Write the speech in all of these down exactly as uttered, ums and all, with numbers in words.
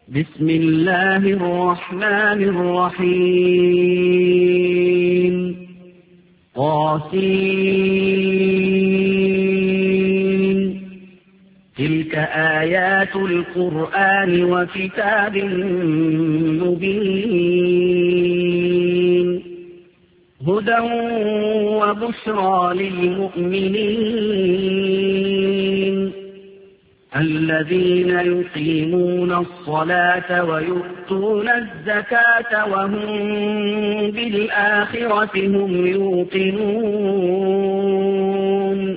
بسم الله الرحمن الرحيم قاسين تلك آيات القرآن وكتاب مبين هدى وبشرى للمؤمنين الذين يقيمون الصلاة ويؤتون الزكاة وهم بالآخرة هم يوقنون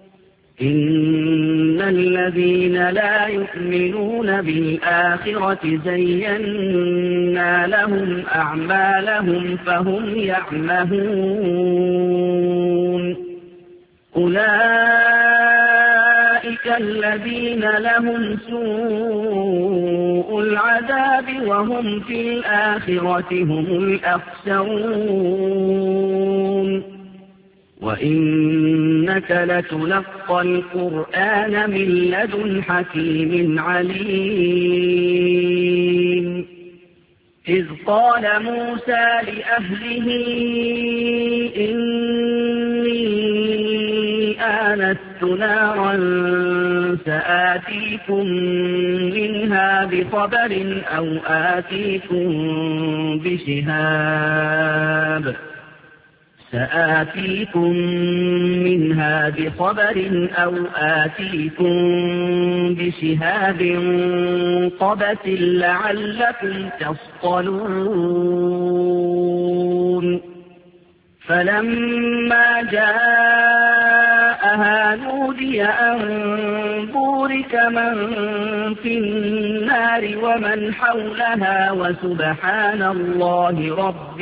إن الذين لا يؤمنون بالآخرة زينا لهم أعمالهم فهم يعمهون أولئك الذين لهم سوء العذاب وهم في الآخرة هم الأخسرون وإنك لتلقى القرآن من لدن حكيم عليم إذ قال موسى لأهله إني آنست نارا سآتيكم منها بخبر أو آتيكم بشهاب سآتيكم منها بخبر أو آتيكم بشهاب قبس لعلكم تصطلون فلما جاءها نودي أن بورك من في النار ومن حولها وسبحان الله رب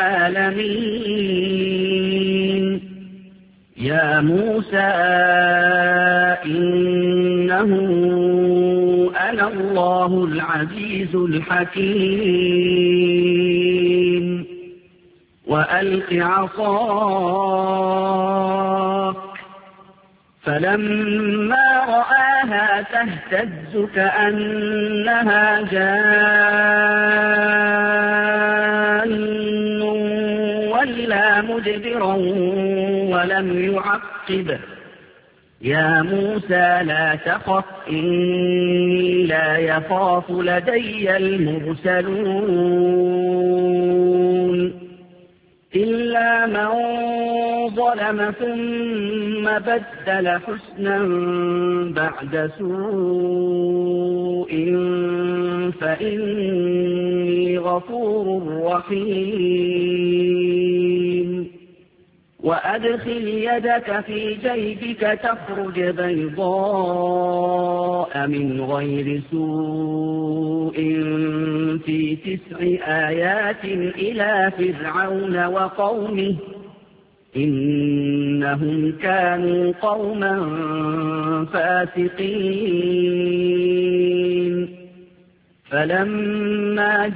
العالمين يا موسى إنه أنا الله العزيز الحكيم وألق عصاك فلما رآها تهتز كأنها جان ولا مدبرا ولم يعقب يا موسى لا تخف إني لا يخاف لدي المرسلون إلا من ظلم ثم بدل حسنا بعد سوء فإني غفور رحيم وأدخل يدك في جيبك تخرج بيضاء من غير سوء في تسع آيات إلى فرعون وقومه إنهم كانوا قوما فاسقين فلما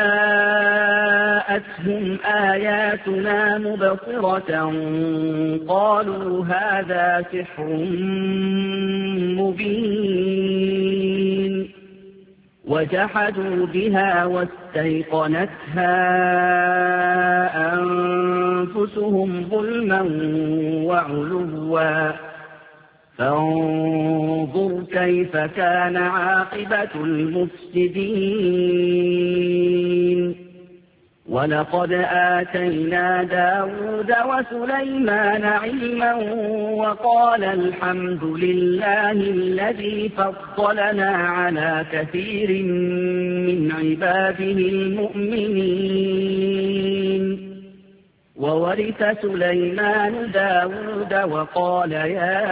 جاءتهم آياتنا مبصرة قالوا هذا سحر مبين وجحدوا بها واستيقنتها أنفسهم ظلما وعلوا فانظر كيف كان عاقبة المفسدين ولقد آتينا داود وسليمان علما وقال الحمد لله الذي فضلنا على كثير من عباده المؤمنين وورث سليمان داود وقال يا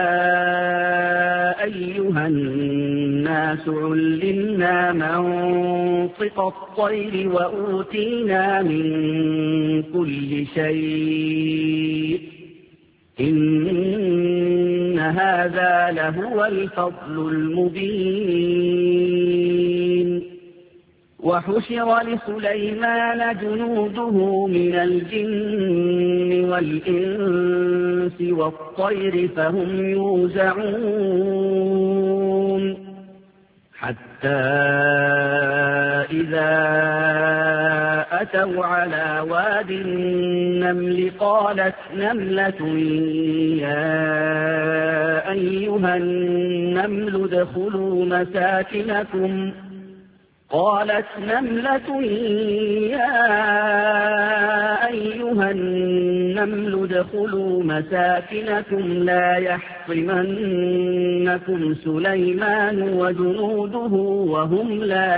أيها الناس علمنا منطق الطير وأوتينا من كل شيء إن هذا لهو الفضل المبين وحشر لسليمان جنوده من الجن والإنس والطير فهم يوزعون حتى إذا أتوا على واد النمل قالت نملة يا أيها النمل ادخلوا مساكنكم قالت نملة يا أيها النمل ادخلوا مساكنكم لا يحطمنكم سليمان وجنوده وهم لا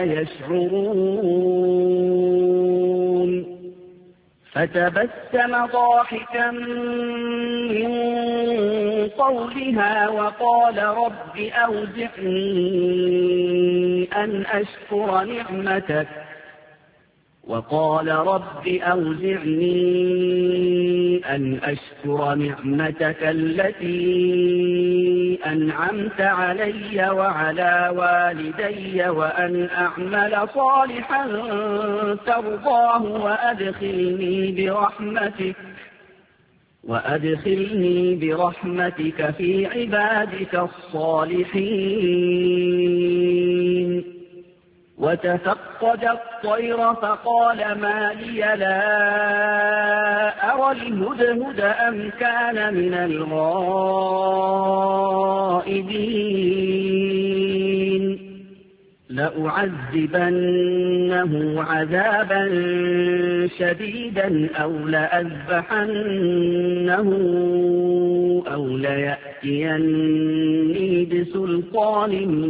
يشعرون فتبسم ضاحكا من قولها وقال رب أوزعني أن أشكر نعمتك وقال رب أوزعني أن أشكر نعمتك التي أنعمت علي وعلى والدي وأن أعمل صالحا ترضاه وأدخلني برحمتك وأدخلني برحمتك في عبادك الصالحين وتفقد الطير فقال ما لي لا أرى الهدهد أم كان من الغائبين لأعذبنه عذابا شديدا أو لأذبحنه أو ليأتيني بسلطان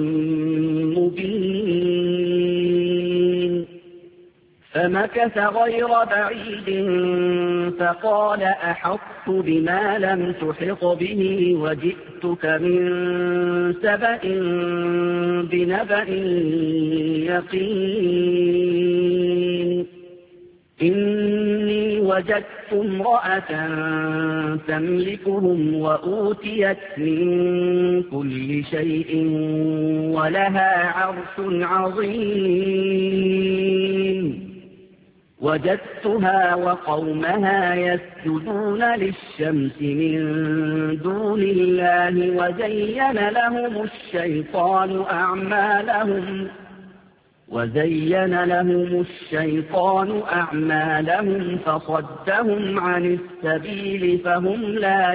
مبين فمكث غير بعيد فقال أحطت بما لم تحط به وجئتك من سبأ بنبأ يقين إني وجدت امرأة تملكهم وأوتيت من كل شيء ولها عرش عظيم وجدتها وقومها يسجدون للشمس من دون الله وزين لهم الشيطان أعمالهم وزين لهم الشيطان أعمالهم فصدهم عن السبيل فهم لا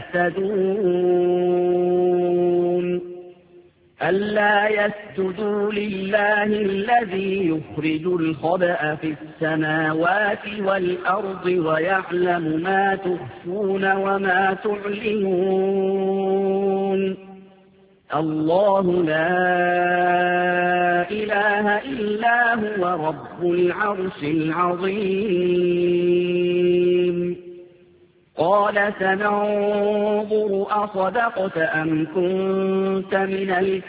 يهتدون ألا يسجدوا لله الذي يخرج الخبأ في السماوات والأرض ويعلم ما تخفون وما تعلنون الله لا إله إلا هو رب العرش العظيم قال سننظر أصدقت أم كنت من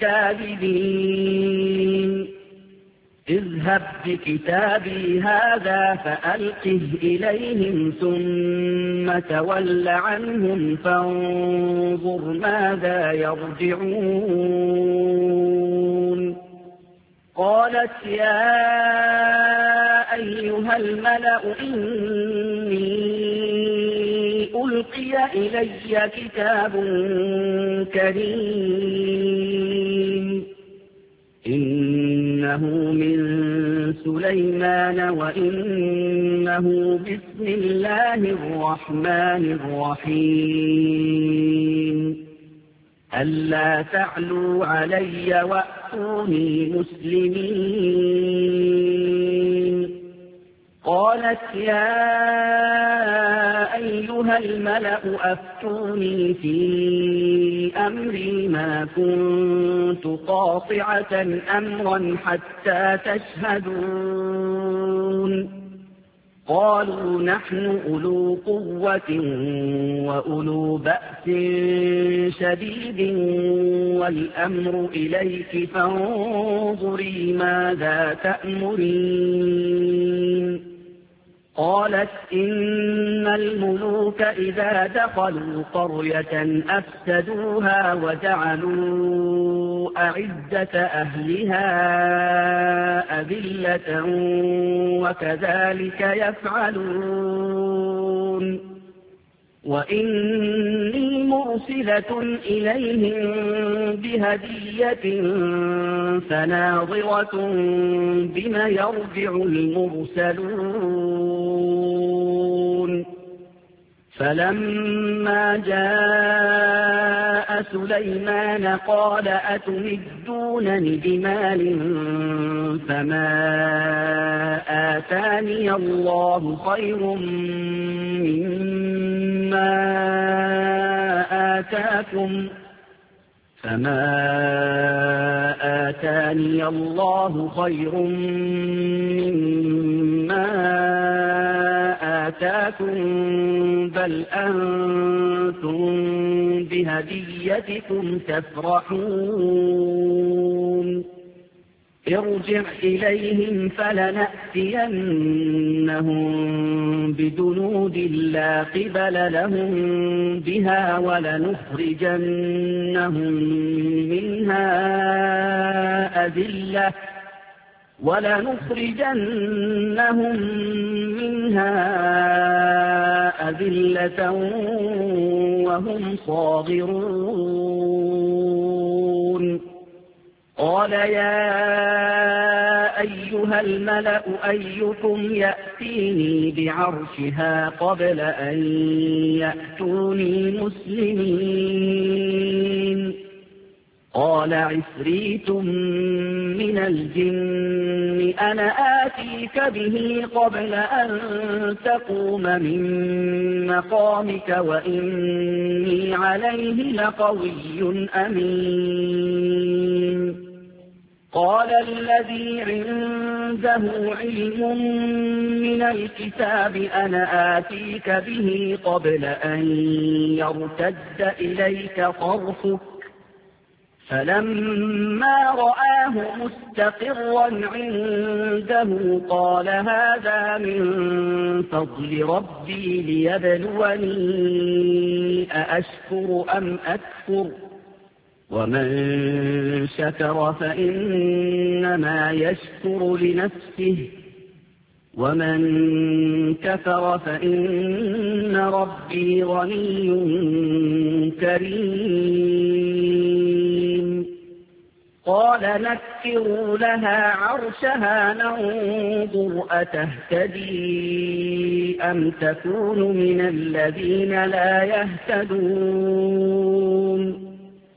الكاذبين اذهب بكتابي هذا فألقه إليهم ثم تول عنهم فانظر ماذا يرجعون قالت يا أيها الملأ إني ألقي إلي كتاب كريم إنه من سليمان وإنه بسم الله الرحمن الرحيم ألا تعلوا علي وأتوني مسلمين قالت يا أيها الملأ أفتوني في أمري ما كنت قاطعة أمرا حتى تشهدون قالوا نحن أولو قوة وأولو بأس شديد والأمر إليك فانظري ماذا تأمرين قالت إن الملوك إذا دخلوا قرية أفسدوها وجعلوا أعزة أهلها أذلة وكذلك يفعلون وإني مرسلة إليهم بهدية فناظرة بما يرجع المرسلون فلما جاء سليمان قال أتمدونني بمال فما آتاني الله خير مما آتاكم فما آتاني الله خير مما آتاكم بل أنتم بهديتكم تفرحون ارجع إليهم فلنأتينهم بجنود لا قبل لهم بها ولنخرجنهم منها أذلة ولنخرجنهم منها أذلة وهم صاغرون قال يا أيها الملأ أيكم يأتيني بعرشها قبل أن يأتوني مسلمين قال عفريت من الجن أنا آتيك به قبل أن تقوم من مقامك وإني عليه لقوي أمين قال الذي عنده علم من الكتاب أنا آتيك به قبل أن يرتد إليك طرفك فلما رآه مستقرا عنده قال هذا من فضل ربي ليبلوني أأشكر أم أكفر ومن شكر فإنما يشكر لنفسه ومن كفر فإن ربي غني كريم قال نكروا لها عرشها ننظر أتهتدي أم تكون من الذين لا يهتدون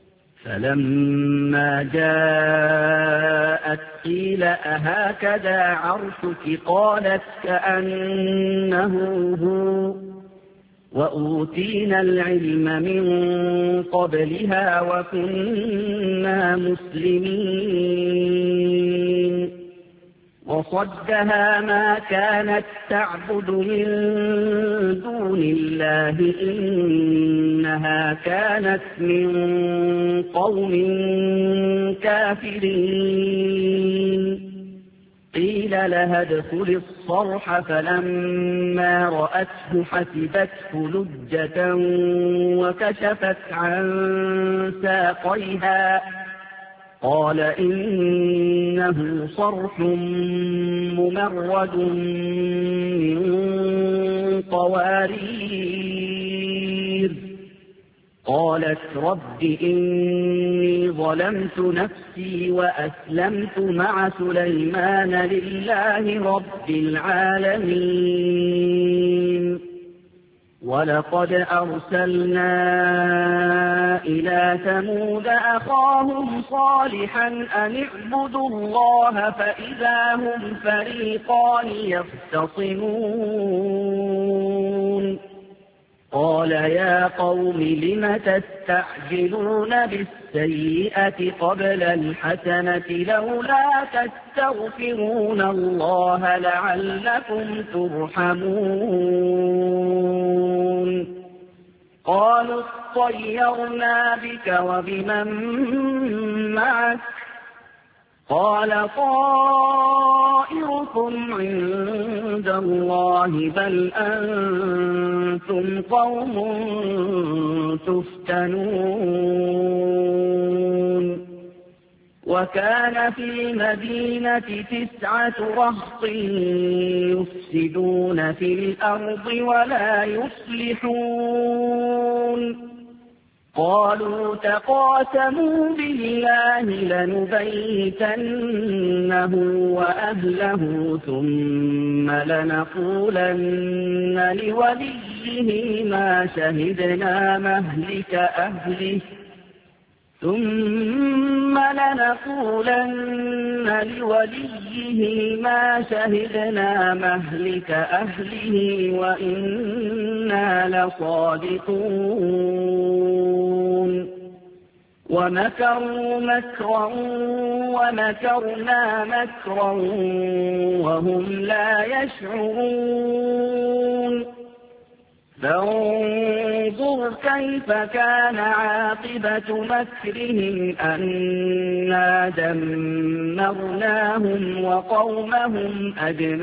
فلما جاءت قيل أهكذا عرشك قالت كأنه هو وأوتينا العلم من قبلها وكنا مسلمين وصدها ما كانت تعبد من دون الله إنها كانت من قوم كافرين قيل لها ادخل الصرح فلما رأته حسبته لجة وكشفت عن ساقيها قال إنه صرح ممرد من قوارير قالت رب إني ظلمت نفسي وأسلمت مع سليمان لله رب العالمين ولقد أرسلنا إلى ثمود أخاهم صالحا أن اعبدوا الله فإذا هم فريقان يختصمون قال يا قوم لم تستعجلون بالسيئة قبل الحسنة لولا تستغفرون الله لعلكم ترحمون قالوا اطيرنا بك وبمن معك قال طائركم عند الله بل أنتم قوم تفتنون وكان في المدينة تسعة رهط يفسدون في الأرض ولا يصلحون قالوا تقاسموا بالله لنبيتنه وأهله ثم لنقولن لوليه ما شهدنا مهلك أهله ثم لنقولن لوليه ما شهدنا مهلك أهله وإنا لصادقون ومكروا مكرا ومكرنا مكرا وهم لا يشعرون فانظر كيف كان عاقبة مكرهم أنا دمرناهم وقومهم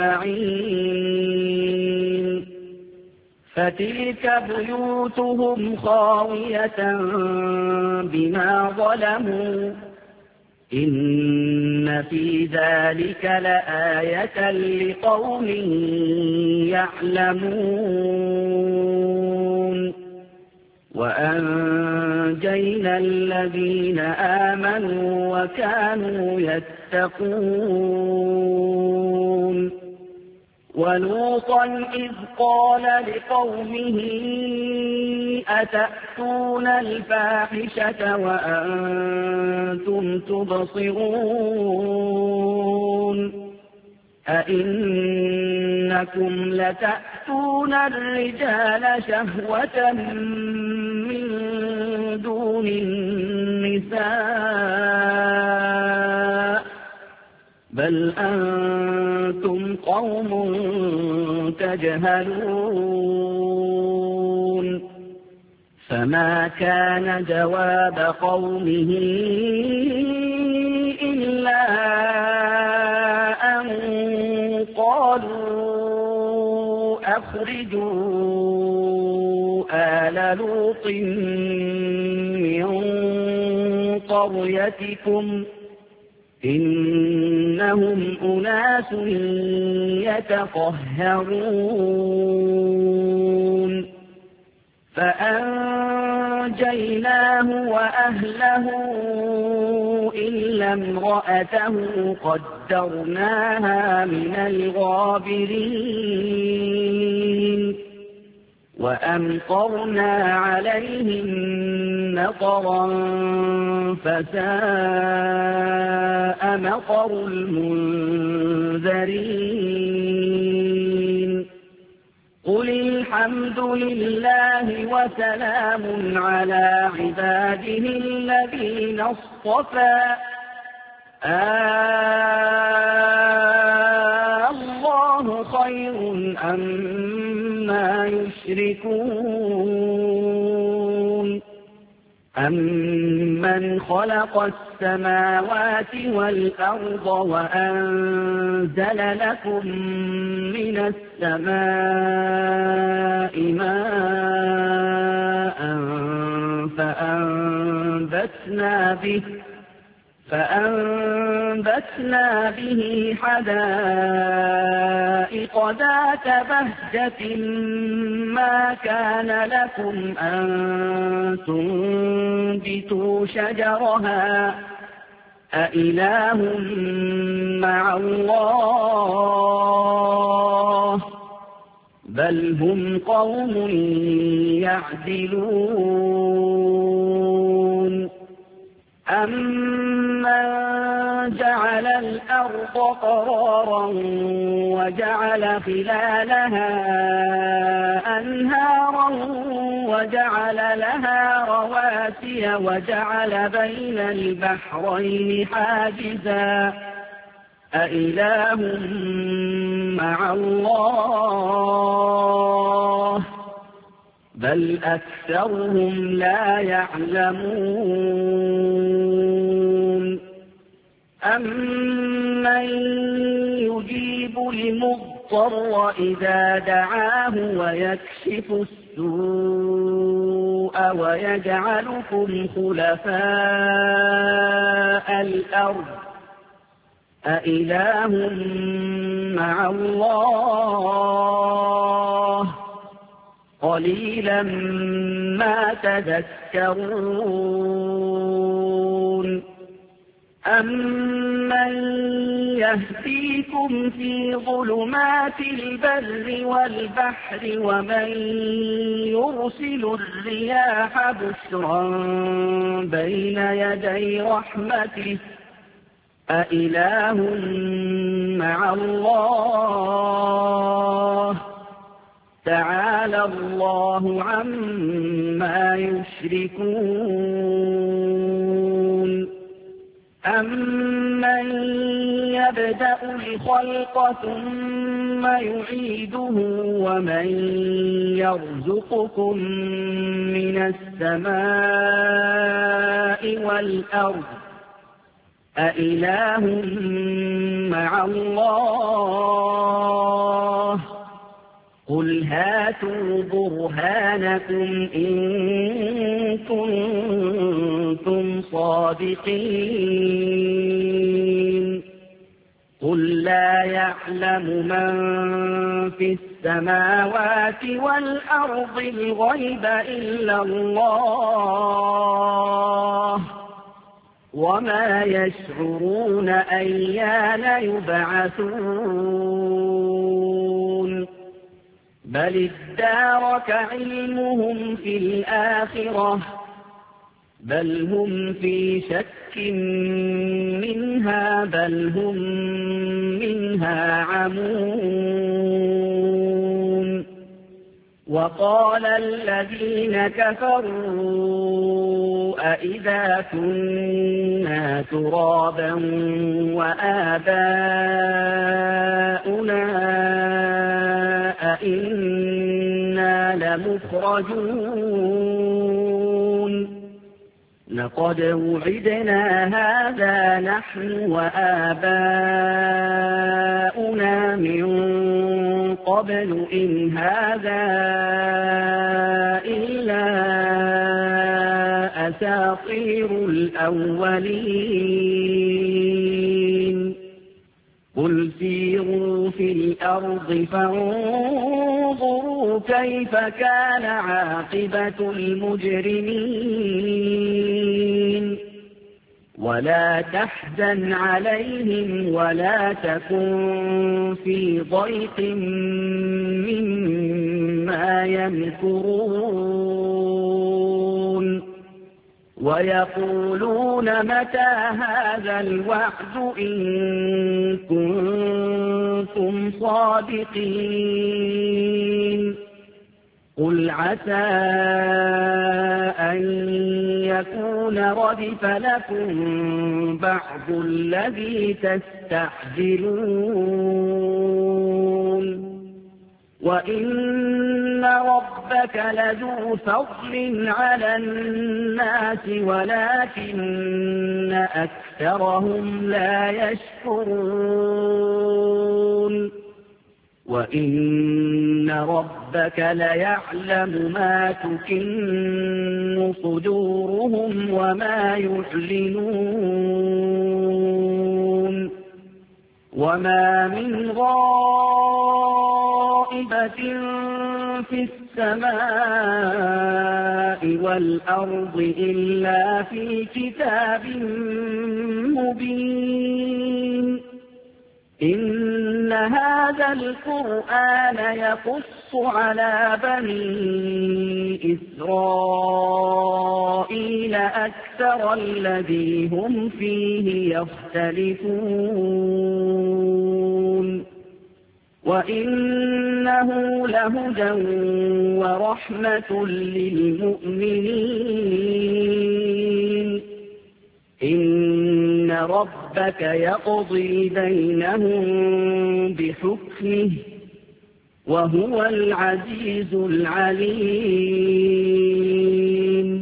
أجمعين فتلك بيوتهم خاوية بما ظلموا إن في ذلك لآية لقوم يعلمون وأنجينا الذين آمنوا وكانوا يتقون ولوطا إذ قال لقومه أتأتون الفاحشة وأنتم تبصرون أئنكم لتأتون الرجال شهوة من دون النساء بل أنتم قوم تجهلون فما كان جواب قومه إلا أن قالوا أخرجوا آل لوط من قريتكم إنهم أناس يتطهرون فأنجيناه وأهله إلا امرأته قدرناها من الغابرين وأمطرنا عليهم مطرا فساء مطر المنذرين قل الحمد لله وسلام على عباده الذين اصطفى آه الله خير أما يشركون أمن خلق السماوات والأرض وأنزل لكم من السماء ماء فأنبتنا به فأنبتنا به حدائق ذات بهجة ما كان لكم أن تنبتوا شجرها أإله مع الله بل هم قوم يعدلون أمن جعل الأرض قرارا وجعل خلالها أنهارا وجعل لها رواسي وجعل بين البحرين حاجزا أإله مع الله بل أكثرهم لا يعلمون أمن يجيب المضطر إذا دعاه ويكشف السوء ويجعلكم خلفاء الأرض أإله مع الله قليلا ما تذكرون أمن يهديكم في ظلمات البر والبحر ومن يرسل الرياح بشرا بين يدي رحمته أإله مع الله تعالى الله عما يشركون أمن يبدأ الخلق ثم يعيده ومن يرزقكم من السماء والأرض أإله مع الله قل هاتوا برهانكم إن كنتم صادقين قل لا يعلم من في السماوات والأرض الغيب إلا الله وما يشعرون أيان يبعثون بل ادارك علمهم في الآخرة بل هم في شك منها بل هم منها عمون وقال الذين كفروا أئذا كنا ترابا وآباؤنا أئنا لمخرجون لقد وعدنا هذا نحن وآباؤنا من قبل إن هذا إلا أساطير الأولين قل سيروا في الأرض فانظروا كيف كان عاقبة المجرمين ولا تحزن عليهم ولا تكن في ضيق مما يمكرون ويقولون متى هذا الوعد إن كنتم صادقين قل عسى أن يكون ردف لكم بعض الذي تستعجلون وإن ربك لذو فضل على الناس ولكن أكثرهم لا يشكرون وإن ربك ليعلم ما تكن صدورهم وما يعلنون وما من غائبة في السماء والأرض إلا في كتاب مبين إن هذا القرآن يقص على بني إسرائيل أكثر الذي هم فيه يختلفون وإنه لهدى ورحمة للمؤمنين إن ربك يقضي بينهم بحكمه وهو العزيز العليم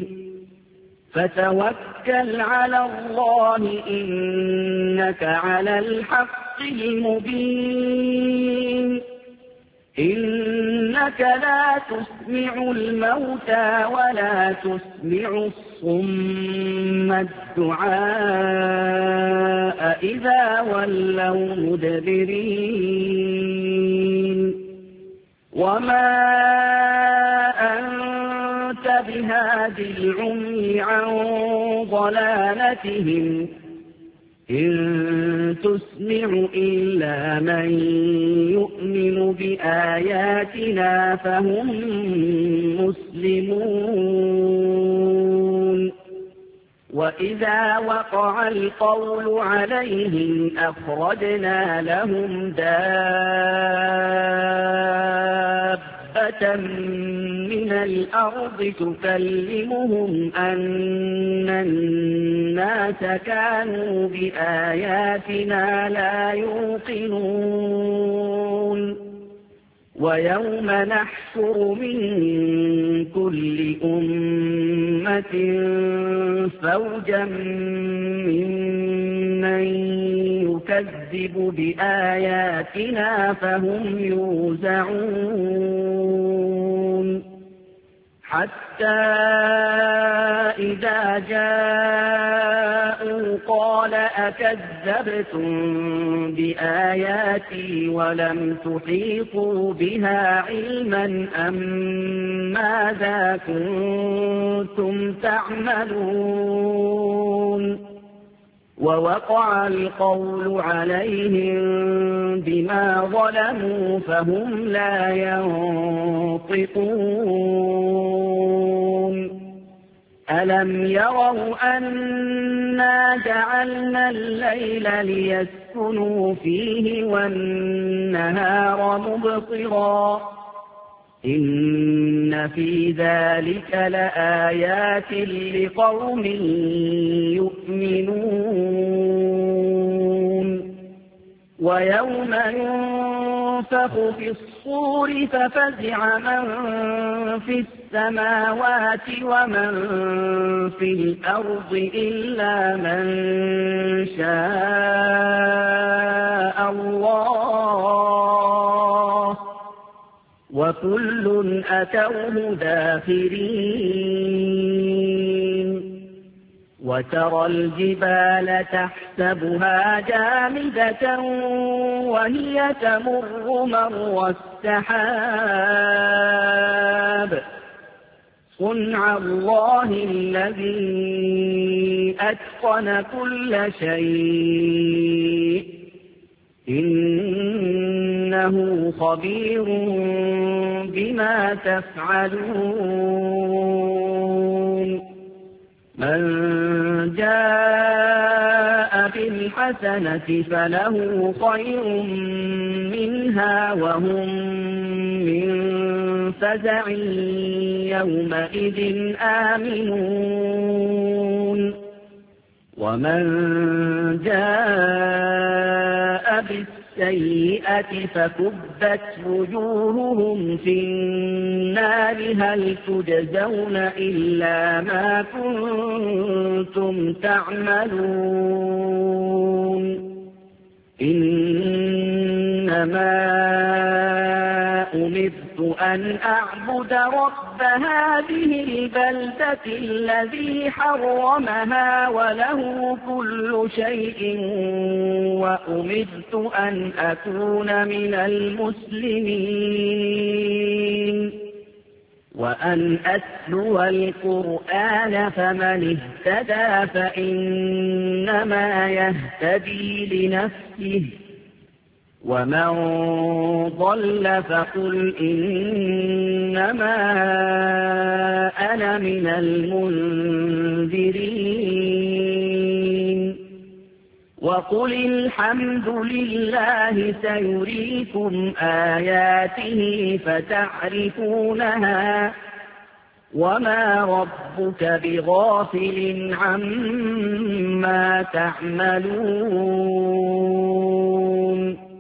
فتوكل على الله إنك على الحق المبين إن إنك لا تسمع الموتى ولا تسمع الصم الدعاء إذا ولوا مدبرين وما أنت بهاد العمي عن ضلالتهم إن تسمع إلا من يؤمن بآياتنا فهم مسلمون وإذا وقع القول عليهم أخرجنا لهم دابة من الأرض تكلمهم أن الناس كانوا بآياتنا لا يوقنون ويوم نحشر من كل أمة فوجا ممن يكذب بآياتنا فهم يوزعون حتى إذا جاءوا قال أكذبتم بآياتي ولم تحيطوا بها علما أم ماذا كنتم تعملون ووقع القول عليهم بما ظلموا فهم لا ينطقون ألم يروا أنا جعلنا الليل ليسكنوا فيه والنهار مبصرا إن في ذلك لآيات لقوم يؤمنون ويوم ينفخ في الصور ففزع من في السماوات ومن في الأرض إلا من شاء الله وكل أتوه داخرين وترى الجبال تحسبها جامدة وهي تمر مر السحاب صنع الله الذي أتقن كل شيء إنه خبير بما تفعلون من جاء بالحسنة فله خير منها وهم من فزع يومئذ آمنون ومن جاء بالسيئة فكبت وجوههم في النار هل تجزون إلا ما كنتم تعملون إنما أمرت أن أعبد رب هذه البلدة الذي حرمها وله كل شيء وأمرت أن أكون من المسلمين وأن أتلو القرآن فمن اهتدى فإنما يهتدي لنفسه ومن ضل فقل إنما أنا من المنذرين وقل الحمد لله سيريكم آياته فتعرفونها وما ربك بغافل عما تعملون